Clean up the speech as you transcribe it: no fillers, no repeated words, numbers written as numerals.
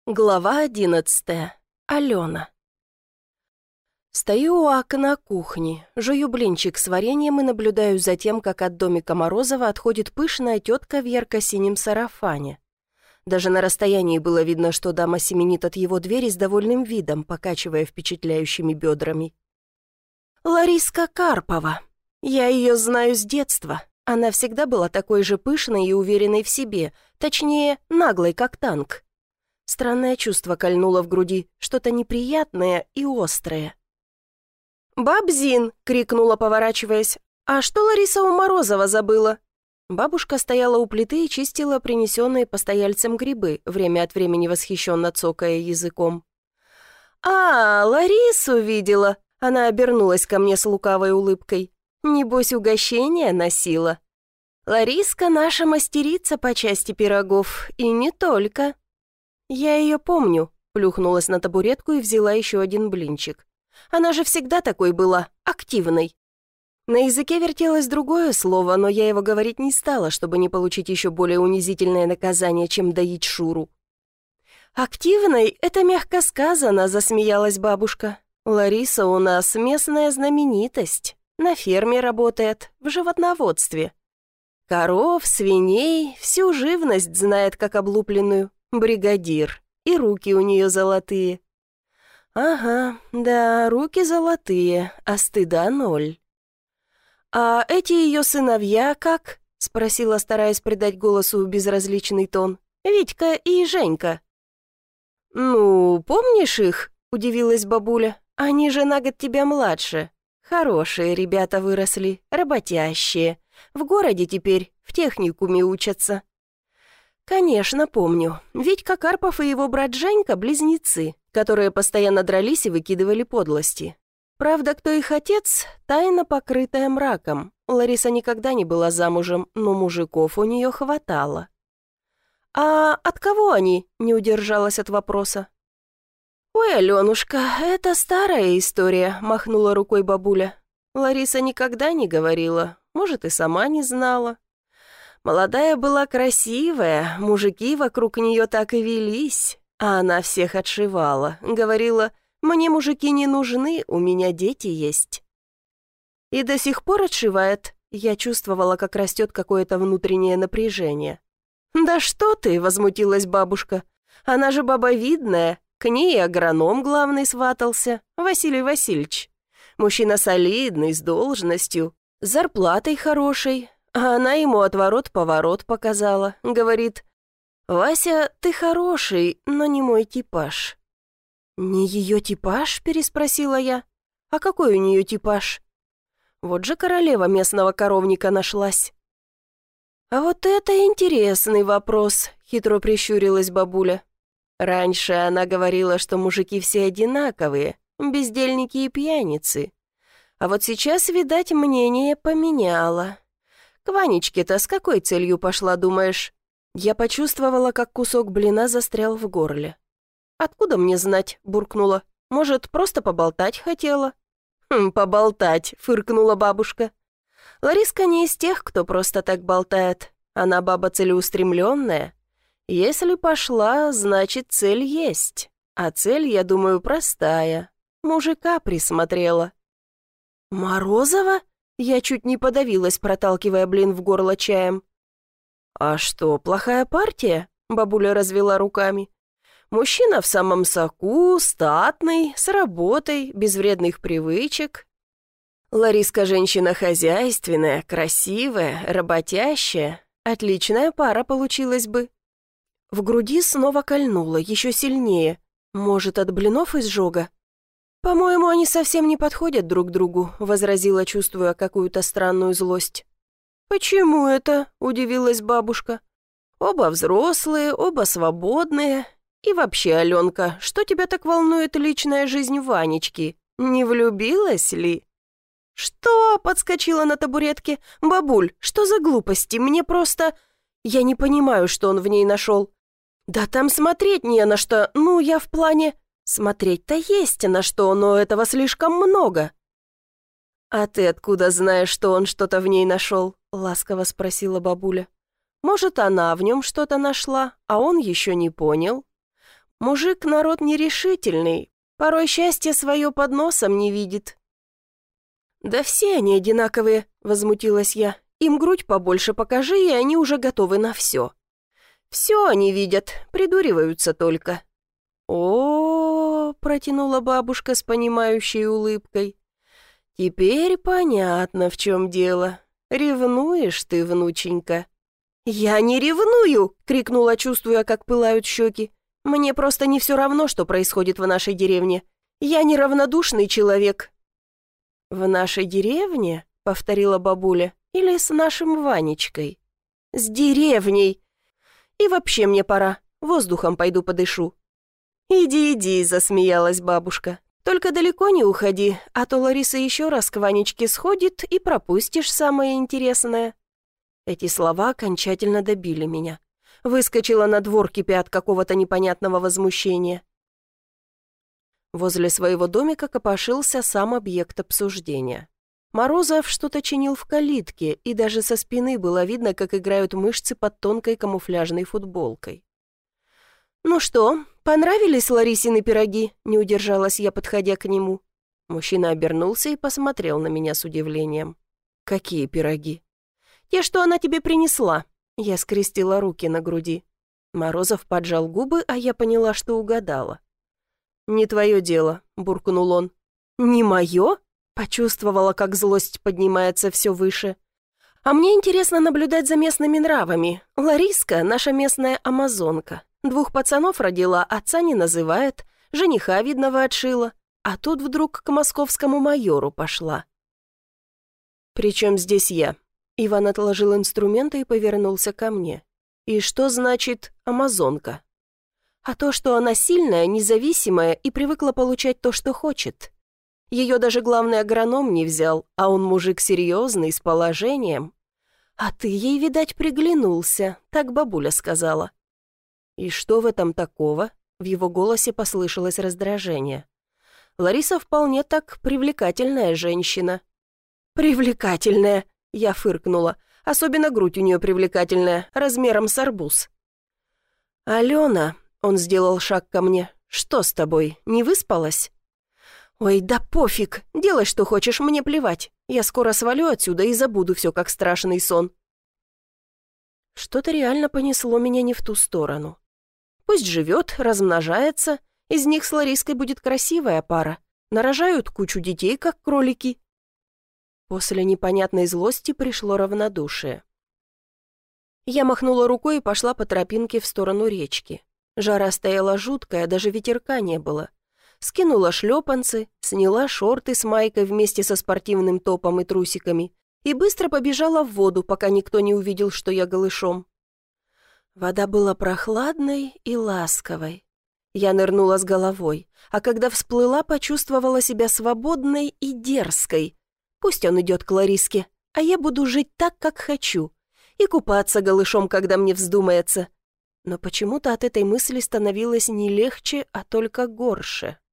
Глава 11. Алена. Стою у окна кухни, жую блинчик с вареньем и наблюдаю за тем, как от домика Морозова отходит пышная тетка в ярко-синем сарафане. Даже на расстоянии было видно, что дама семенит от его двери с довольным видом, покачивая впечатляющими бедрами. Лариска Карпова. Я ее знаю с детства. Она всегда была такой же пышной и уверенной в себе, точнее, наглой, как танк. Странное чувство кольнуло в груди, что-то неприятное и острое. «Бабзин!» — крикнула, поворачиваясь. «А что Лариса у Морозова забыла?» Бабушка стояла у плиты и чистила принесенные постояльцем грибы, время от времени восхищенно цокая языком. «А, Ларису видела!» — она обернулась ко мне с лукавой улыбкой. «Небось, угощение носила. Лариска наша мастерица по части пирогов, и не только». «Я ее помню», — плюхнулась на табуретку и взяла еще один блинчик. «Она же всегда такой была, активной». На языке вертелось другое слово, но я его говорить не стала, чтобы не получить еще более унизительное наказание, чем доить Шуру. «Активной — это мягко сказано», — засмеялась бабушка. «Лариса у нас местная знаменитость. На ферме работает, в животноводстве. Коров, свиней, всю живность знает как облупленную. Бригадир. И руки у нее золотые». «Ага, да, руки золотые, а стыда ноль». «А эти ее сыновья как?» — спросила, стараясь придать голосу безразличный тон. «Витька и Женька». «Ну, помнишь их?» — удивилась бабуля. «Они же на год тебя младше. Хорошие ребята выросли, работящие. В городе теперь, в техникуме учатся». «Конечно, помню. Витька Карпов и его брат Женька — близнецы, которые постоянно дрались и выкидывали подлости. Правда, кто их отец — тайна, покрытая мраком. Лариса никогда не была замужем, но мужиков у нее хватало». «А от кого они?» — не удержалась от вопроса. «Ой, Аленушка, это старая история», — махнула рукой бабуля. «Лариса никогда не говорила, может, и сама не знала. Молодая была красивая, мужики вокруг нее так и велись, а она всех отшивала, говорила, мне мужики не нужны, у меня дети есть». И до сих пор отшивает. Я чувствовала, как растет какое-то внутреннее напряжение. «Да что ты!» — возмутилась бабушка. «Она же баба видная, к ней и агроном главный сватался, Василий Васильевич. Мужчина солидный, с должностью, с зарплатой хорошей». А она ему отворот-поворот показала. Говорит, «Вася, ты хороший, но не мой типаж». «Не ее типаж?» — переспросила я. «А какой у нее типаж?» Вот же королева местного коровника нашлась. «А вот это интересный вопрос», — хитро прищурилась бабуля. «Раньше она говорила, что мужики все одинаковые, бездельники и пьяницы. А вот сейчас, видать, мнение поменяла. К Ванечке-то с какой целью пошла, думаешь?» Я почувствовала, как кусок блина застрял в горле. «Откуда мне знать?» — буркнула. «Может, просто поболтать хотела?» «Поболтать», — фыркнула бабушка. «Лариска не из тех, кто просто так болтает. Она баба целеустремленная. Если пошла, значит, цель есть. А цель, я думаю, простая. Мужика присмотрела». «Морозова?» Я чуть не подавилась, проталкивая блин в горло чаем. «А что, плохая партия?» — бабуля развела руками. «Мужчина в самом соку, статный, с работой, без вредных привычек. Лариска женщина хозяйственная, красивая, работящая. Отличная пара получилась бы». В груди снова кольнуло, еще сильнее. Может, от блинов изжога? «По-моему, они совсем не подходят друг другу», — возразила, чувствуя какую-то странную злость. «Почему это?» — удивилась бабушка. «Оба взрослые, оба свободные. И вообще, Аленка, что тебя так волнует личная жизнь Ванечки? Не влюбилась ли?» «Что?» — подскочила на табуретке. «Бабуль, что за глупости? Мне просто... Я не понимаю, что он в ней нашел». «Да там смотреть не на что. Ну, я в плане...» «Смотреть-то есть на что, но этого слишком много». «А ты откуда знаешь, что он что-то в ней нашел?» — ласково спросила бабуля. «Может, она в нем что-то нашла, а он еще не понял? Мужик народ нерешительный, порой счастье свое под носом не видит». «Да все они одинаковые», — возмутилась я. «Им грудь побольше покажи, и они уже готовы на все». «Все они видят, придуриваются только». «О-о-о», протянула бабушка с понимающей улыбкой. «Теперь понятно, в чем дело. Ревнуешь ты, внученька». «Я не ревную!» — крикнула, чувствуя, как пылают щеки. «Мне просто не все равно, что происходит в нашей деревне. Я неравнодушный человек». «В нашей деревне?» — повторила бабуля. «Или с нашим Ванечкой?» «С деревней! И вообще мне пора. Воздухом пойду подышу». «Иди, иди», — засмеялась бабушка. «Только далеко не уходи, а то Лариса еще раз к Ванечке сходит и пропустишь самое интересное». Эти слова окончательно добили меня. Выскочила на двор, кипя от какого-то непонятного возмущения. Возле своего домика копошился сам объект обсуждения. Морозов что-то чинил в калитке, и даже со спины было видно, как играют мышцы под тонкой камуфляжной футболкой. «Ну что, понравились Ларисины пироги?» — не удержалась я, подходя к нему. Мужчина обернулся и посмотрел на меня с удивлением. «Какие пироги?» «Те, что она тебе принесла». Я скрестила руки на груди. Морозов поджал губы, а я поняла, что угадала. «Не твое дело», — буркнул он. «Не мое?» — почувствовала, как злость поднимается все выше. «А мне интересно наблюдать за местными нравами. Лариска — наша местная амазонка. 2 пацанов родила, отца не называет, жениха видного отшила. А тут вдруг к московскому майору пошла». «Причем здесь я?» Иван отложил инструменты и повернулся ко мне. «И что значит амазонка?» «А то, что она сильная, независимая и привыкла получать то, что хочет. Ее даже главный агроном не взял, а он мужик серьезный, с положением. А ты ей, видать, приглянулся, так бабуля сказала». «И что в этом такого?» В его голосе послышалось раздражение. «Лариса вполне так привлекательная женщина». «Привлекательная!» — я фыркнула. «Особенно грудь у нее привлекательная, размером с арбуз». «Алена!» — он сделал шаг ко мне. «Что с тобой, не выспалась?» «Ой, да пофиг, делай, что хочешь, мне плевать. Я скоро свалю отсюда и забуду все, как страшный сон». Что-то реально понесло меня не в ту сторону. Пусть живет, размножается, из них с Лариской будет красивая пара. Нарожают кучу детей, как кролики. После непонятной злости пришло равнодушие. Я махнула рукой и пошла по тропинке в сторону речки. Жара стояла жуткая, даже ветерка не было. Скинула шлепанцы, сняла шорты с майкой вместе со спортивным топом и трусиками и быстро побежала в воду, пока никто не увидел, что я голышом. Вода была прохладной и ласковой. Я нырнула с головой, а когда всплыла, почувствовала себя свободной и дерзкой. Пусть он идет к Лариске, а я буду жить так, как хочу, и купаться голышом, когда мне вздумается. Но почему-то от этой мысли становилось не легче, а только горше.